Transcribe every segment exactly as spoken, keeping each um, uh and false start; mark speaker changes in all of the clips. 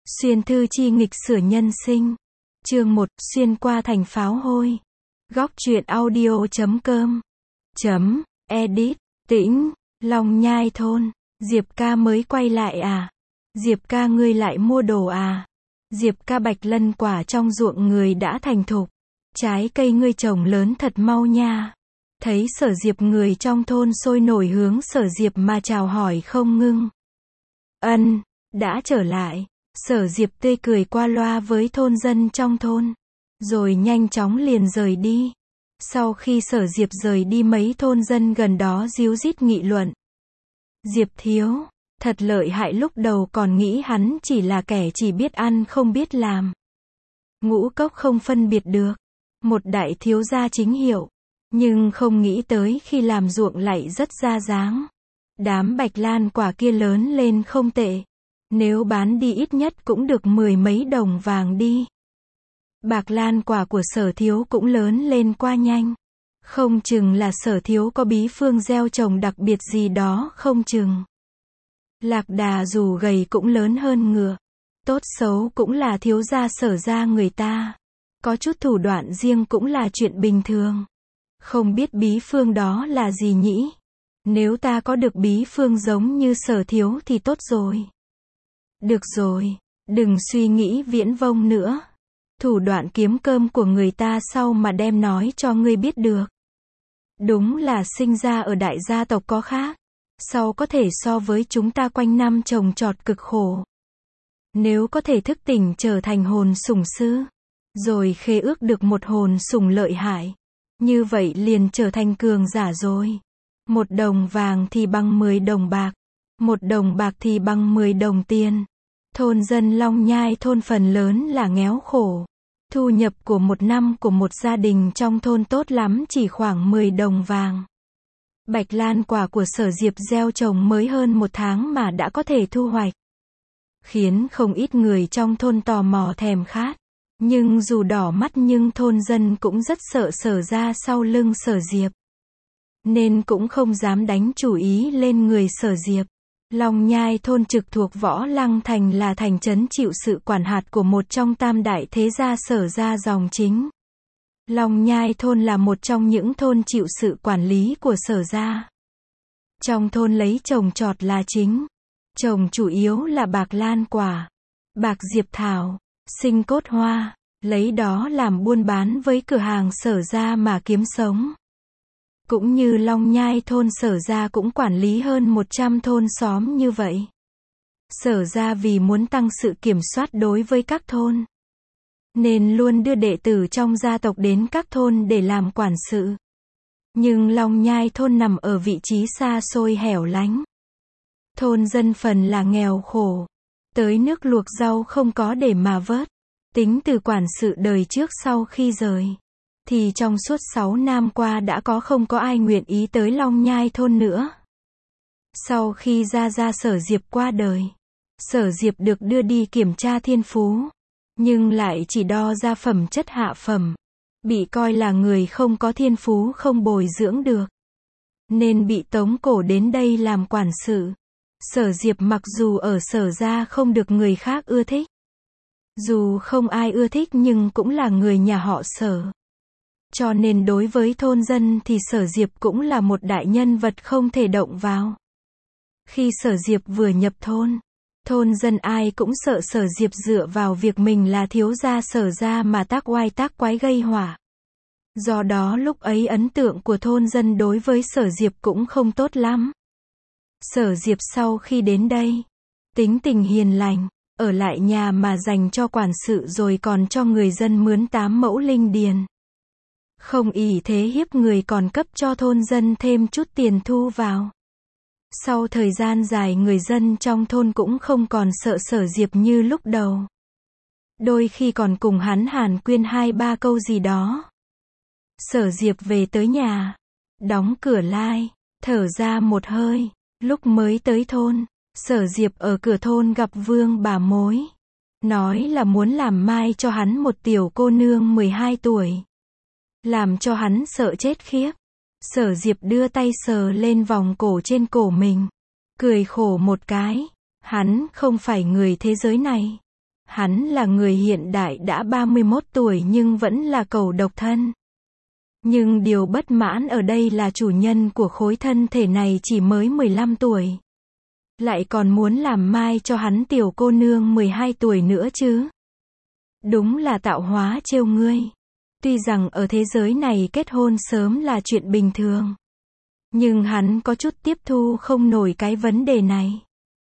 Speaker 1: Xuyên thư chi nghịch sửa nhân sinh. Chương một, xuyên qua thành pháo hôi. Góc truyện audio chấm com. Chấm, edit, tĩnh, Long Nhai thôn. Diệp ca mới quay lại à? Diệp ca ngươi lại mua đồ à? Diệp ca bạch lân quả trong ruộng người đã thành thục. Trái cây ngươi trồng lớn thật mau nha. Thấy Sở Diệp người trong thôn sôi nổi hướng Sở Diệp mà chào hỏi không ngưng. Ân, đã trở lại. Sở Diệp tươi cười qua loa với thôn dân trong thôn. Rồi nhanh chóng liền rời đi. Sau khi Sở Diệp rời đi, mấy thôn dân gần đó ríu rít nghị luận. Diệp thiếu, thật lợi hại, lúc đầu còn nghĩ hắn chỉ là kẻ chỉ biết ăn không biết làm. Ngũ cốc không phân biệt được. Một đại thiếu gia chính hiệu. Nhưng không nghĩ tới khi làm ruộng lại rất ra dáng. Đám bạch lan quả kia lớn lên không tệ. Nếu bán đi ít nhất cũng được mười mấy đồng vàng đi. Bạc lan quả của Sở thiếu cũng lớn lên qua nhanh. Không chừng là Sở thiếu có bí phương gieo trồng đặc biệt gì đó không chừng. Lạc đà dù gầy cũng lớn hơn ngựa. Tốt xấu cũng là thiếu gia Sở gia người ta. Có chút thủ đoạn riêng cũng là chuyện bình thường. Không biết bí phương đó là gì nhỉ? Nếu ta có được bí phương giống như Sở thiếu thì tốt rồi. Được rồi, đừng suy nghĩ viễn vông nữa. Thủ đoạn kiếm cơm của người ta sau mà đem nói cho ngươi biết được. Đúng là sinh ra ở đại gia tộc có khác. Sau có thể so với chúng ta quanh năm trồng trọt cực khổ. Nếu có thể thức tỉnh trở thành hồn sủng sư, rồi khế ước được một hồn sủng lợi hại, như vậy liền trở thành cường giả rồi. Một đồng vàng thì bằng mười đồng bạc. Một đồng bạc thì bằng mười đồng tiền. Thôn dân Long Nhai thôn phần lớn là nghèo khổ. Thu nhập của một năm của một gia đình trong thôn tốt lắm chỉ khoảng mười đồng vàng. Bạch lan quả của Sở Diệp gieo trồng mới hơn một tháng mà đã có thể thu hoạch. Khiến không ít người trong thôn tò mò thèm khát. Nhưng dù đỏ mắt nhưng thôn dân cũng rất sợ Sở ra sau lưng Sở Diệp. Nên cũng không dám đánh chủ ý lên người Sở Diệp. Long Nhai thôn trực thuộc Võ Lăng Thành là thành trấn chịu sự quản hạt của một trong tam đại thế gia Sở gia dòng chính. Long Nhai thôn là một trong những thôn chịu sự quản lý của Sở gia. Trong thôn lấy trồng trọt là chính. Trồng chủ yếu là bạc lan quả, bạc diệp thảo, sinh cốt hoa, lấy đó làm buôn bán với cửa hàng Sở gia mà kiếm sống. Cũng như Long Nhai thôn Sở gia cũng quản lý hơn một trăm thôn xóm như vậy. Sở gia vì muốn tăng sự kiểm soát đối với các thôn, nên luôn đưa đệ tử trong gia tộc đến các thôn để làm quản sự. Nhưng Long Nhai thôn nằm ở vị trí xa xôi hẻo lánh. Thôn dân phần là nghèo khổ. Tới nước luộc rau không có để mà vớt. Tính từ quản sự đời trước sau khi rời, thì trong suốt sáu năm qua đã có không có ai nguyện ý tới Long Nhai thôn nữa. Sau khi gia gia Sở Diệp qua đời, Sở Diệp được đưa đi kiểm tra thiên phú, nhưng lại chỉ đo ra phẩm chất hạ phẩm, bị coi là người không có thiên phú không bồi dưỡng được, nên bị tống cổ đến đây làm quản sự. Sở Diệp mặc dù ở Sở gia không được người khác ưa thích, dù không ai ưa thích nhưng cũng là người nhà họ Sở. Cho nên đối với thôn dân thì Sở Diệp cũng là một đại nhân vật không thể động vào. Khi Sở Diệp vừa nhập thôn, thôn dân ai cũng sợ Sở Diệp dựa vào việc mình là thiếu gia Sở gia mà tác oai tác quái gây họa. Do đó lúc ấy ấn tượng của thôn dân đối với Sở Diệp cũng không tốt lắm. Sở Diệp sau khi đến đây, tính tình hiền lành, ở lại nhà mà dành cho quản sự rồi còn cho người dân mướn tám mẫu linh điền. Không ỷ thế hiếp người còn cấp cho thôn dân thêm chút tiền thu vào. Sau thời gian dài người dân trong thôn cũng không còn sợ Sở Diệp như lúc đầu. Đôi khi còn cùng hắn hàn quyên hai ba câu gì đó. Sở Diệp về tới nhà, đóng cửa lai, thở ra một hơi. Lúc mới tới thôn, Sở Diệp ở cửa thôn gặp Vương bà mối. Nói là muốn làm mai cho hắn một tiểu cô nương mười hai tuổi. Làm cho hắn sợ chết khiếp. Sở Diệp đưa tay sờ lên vòng cổ trên cổ mình. Cười khổ một cái. Hắn không phải người thế giới này. Hắn là người hiện đại đã ba mươi mốt tuổi nhưng vẫn là cẩu độc thân. Nhưng điều bất mãn ở đây là chủ nhân của khối thân thể này chỉ mới mười lăm tuổi. Lại còn muốn làm mai cho hắn tiểu cô nương mười hai tuổi nữa chứ. Đúng là tạo hóa trêu ngươi. Tuy rằng ở thế giới này kết hôn sớm là chuyện bình thường. Nhưng hắn có chút tiếp thu không nổi cái vấn đề này.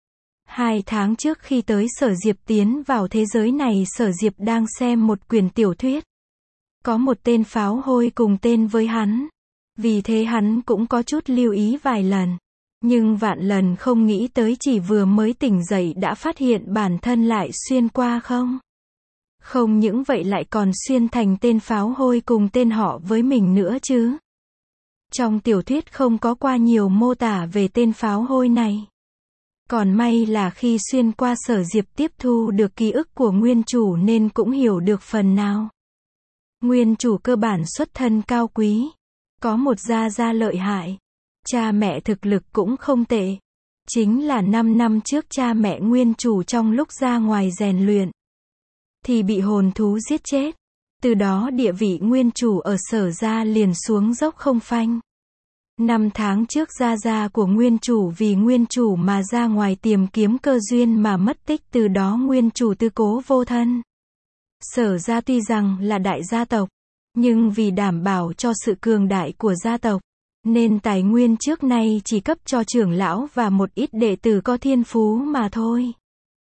Speaker 1: Hai tháng trước khi tới Sở Diệp tiến vào thế giới này, Sở Diệp đang xem một quyển tiểu thuyết. Có một tên pháo hôi cùng tên với hắn. Vì thế hắn cũng có chút lưu ý vài lần. Nhưng vạn lần không nghĩ tới chỉ vừa mới tỉnh dậy đã phát hiện bản thân lại xuyên qua không. Không những vậy lại còn xuyên thành tên pháo hôi cùng tên họ với mình nữa chứ. Trong tiểu thuyết không có qua nhiều mô tả về tên pháo hôi này. Còn may là khi xuyên qua, Sở Diệp tiếp thu được ký ức của nguyên chủ nên cũng hiểu được phần nào. Nguyên chủ cơ bản xuất thân cao quý. Có một gia gia lợi hại. Cha mẹ thực lực cũng không tệ. Chính là năm năm trước cha mẹ nguyên chủ trong lúc ra ngoài rèn luyện thì bị hồn thú giết chết. Từ đó địa vị nguyên chủ ở Sở gia liền xuống dốc không phanh. Năm tháng trước gia gia của nguyên chủ vì nguyên chủ mà ra ngoài tìm kiếm cơ duyên mà mất tích, từ đó nguyên chủ tư cố vô thân. Sở gia tuy rằng là đại gia tộc, nhưng vì đảm bảo cho sự cường đại của gia tộc, nên tài nguyên trước nay chỉ cấp cho trưởng lão và một ít đệ tử có thiên phú mà thôi.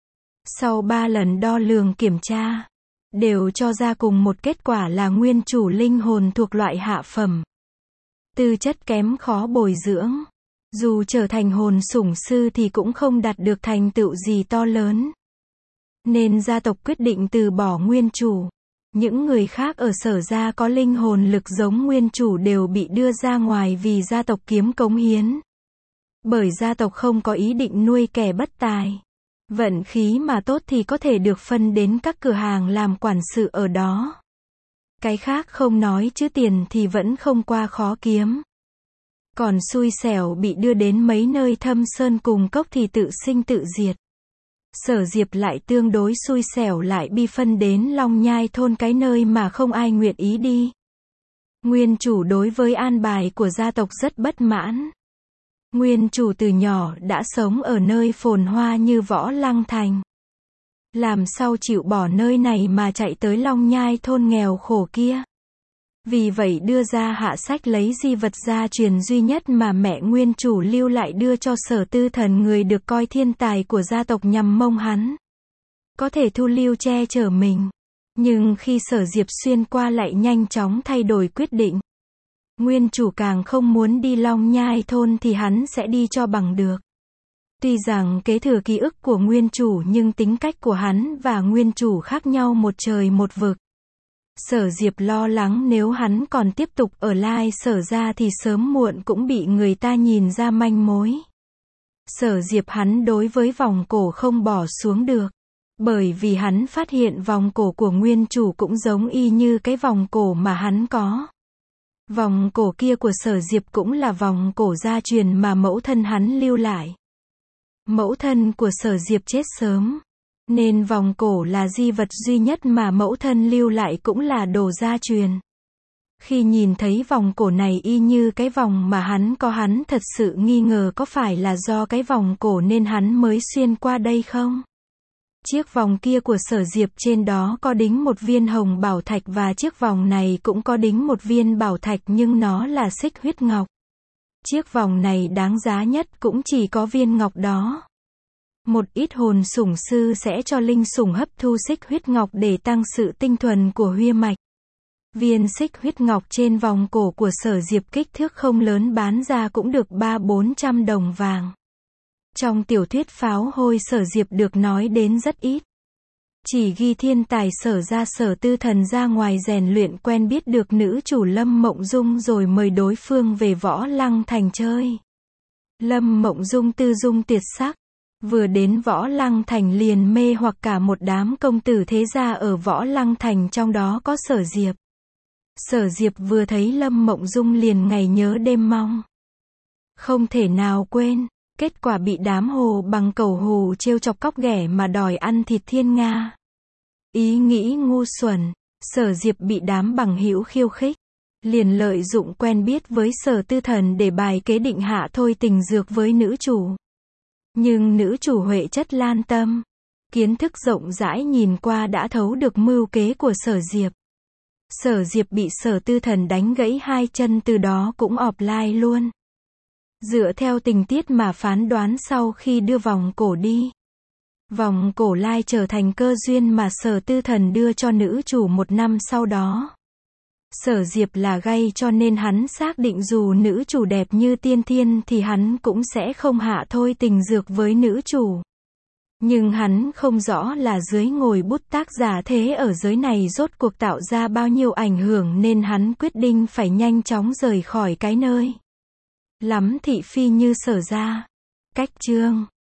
Speaker 1: Sau ba lần đo lường kiểm tra, đều cho ra cùng một kết quả là nguyên chủ linh hồn thuộc loại hạ phẩm. Tư chất kém, khó bồi dưỡng. Dù trở thành hồn sủng sư thì cũng không đạt được thành tựu gì to lớn. Nên gia tộc quyết định từ bỏ nguyên chủ. Những người khác ở Sở gia có linh hồn lực giống nguyên chủ đều bị đưa ra ngoài vì gia tộc kiếm cống hiến. Bởi gia tộc không có ý định nuôi kẻ bất tài. Vận khí mà tốt thì có thể được phân đến các cửa hàng làm quản sự ở đó. Cái khác không nói chứ tiền thì vẫn không qua khó kiếm. Còn xui xẻo bị đưa đến mấy nơi thâm sơn cùng cốc thì tự sinh tự diệt. Sở Diệp lại tương đối xui xẻo, lại bị phân đến Long Nhai thôn, cái nơi mà không ai nguyện ý đi. Nguyên chủ đối với an bài của gia tộc rất bất mãn. Nguyên chủ từ nhỏ đã sống ở nơi phồn hoa như Võ Lăng Thành. Làm sao chịu bỏ nơi này mà chạy tới Long Nhai thôn nghèo khổ kia. Vì vậy đưa ra hạ sách lấy di vật gia truyền duy nhất mà mẹ nguyên chủ lưu lại đưa cho Sở Tư Thần, người được coi thiên tài của gia tộc, nhằm mong hắn có thể thu lưu che chở mình. Nhưng khi Sở Diệp xuyên qua lại nhanh chóng thay đổi quyết định. Nguyên chủ càng không muốn đi Long Nhai thôn thì hắn sẽ đi cho bằng được. Tuy rằng kế thừa ký ức của nguyên chủ nhưng tính cách của hắn và nguyên chủ khác nhau một trời một vực. Sở Diệp lo lắng nếu hắn còn tiếp tục ở lại Sở gia thì sớm muộn cũng bị người ta nhìn ra manh mối. Sở Diệp hắn đối với vòng cổ không bỏ xuống được. Bởi vì hắn phát hiện vòng cổ của nguyên chủ cũng giống y như cái vòng cổ mà hắn có. Vòng cổ kia của Sở Diệp cũng là vòng cổ gia truyền mà mẫu thân hắn lưu lại. Mẫu thân của Sở Diệp chết sớm, nên vòng cổ là di vật duy nhất mà mẫu thân lưu lại, cũng là đồ gia truyền. Khi nhìn thấy vòng cổ này y như cái vòng mà hắn có, hắn thật sự nghi ngờ có phải là do cái vòng cổ nên hắn mới xuyên qua đây không? Chiếc vòng kia của Sở Diệp trên đó có đính một viên hồng bảo thạch và chiếc vòng này cũng có đính một viên bảo thạch, nhưng nó là xích huyết ngọc. Chiếc vòng này đáng giá nhất cũng chỉ có viên ngọc đó. Một ít hồn sủng sư sẽ cho linh sủng hấp thu xích huyết ngọc để tăng sự tinh thuần của huyết mạch. Viên xích huyết ngọc trên vòng cổ của Sở Diệp kích thước không lớn, bán ra cũng được ba bốn trăm đồng vàng. Trong tiểu thuyết pháo hôi Sở Diệp được nói đến rất ít. Chỉ ghi thiên tài Sở gia Sở Tư Thần ra ngoài rèn luyện, quen biết được nữ chủ Lâm Mộng Dung rồi mời đối phương về Võ Lăng Thành chơi. Lâm Mộng Dung tư dung tuyệt sắc. Vừa đến Võ Lăng Thành liền mê hoặc cả một đám công tử thế gia ở Võ Lăng Thành, trong đó có Sở Diệp. Sở Diệp vừa thấy Lâm Mộng Dung liền ngày nhớ đêm mong. Không thể nào quên, kết quả bị đám hồ bằng cẩu hù trêu chọc cóc ghẻ mà đòi ăn thịt thiên nga. Ý nghĩ ngu xuẩn, Sở Diệp bị đám bằng hữu khiêu khích. Liền lợi dụng quen biết với Sở Tư Thần để bài kế định hạ thôi tình dược với nữ chủ. Nhưng nữ chủ Huệ chất lan tâm. Kiến thức rộng rãi nhìn qua đã thấu được mưu kế của Sở Diệp. Sở Diệp bị Sở Tư Thần đánh gãy hai chân từ đó cũng offline luôn. Dựa theo tình tiết mà phán đoán sau khi đưa vòng cổ đi. Vòng cổ lai trở thành cơ duyên mà Sở Tư Thần đưa cho nữ chủ một năm sau đó. Sở Diệp là gay cho nên hắn xác định dù nữ chủ đẹp như tiên thiên thì hắn cũng sẽ không hạ thôi tình dược với nữ chủ. Nhưng hắn không rõ là dưới ngòi bút tác giả thế ở giới này rốt cuộc tạo ra bao nhiêu ảnh hưởng nên hắn quyết định phải nhanh chóng rời khỏi cái nơi lắm thị phi như Sở gia. Cách chương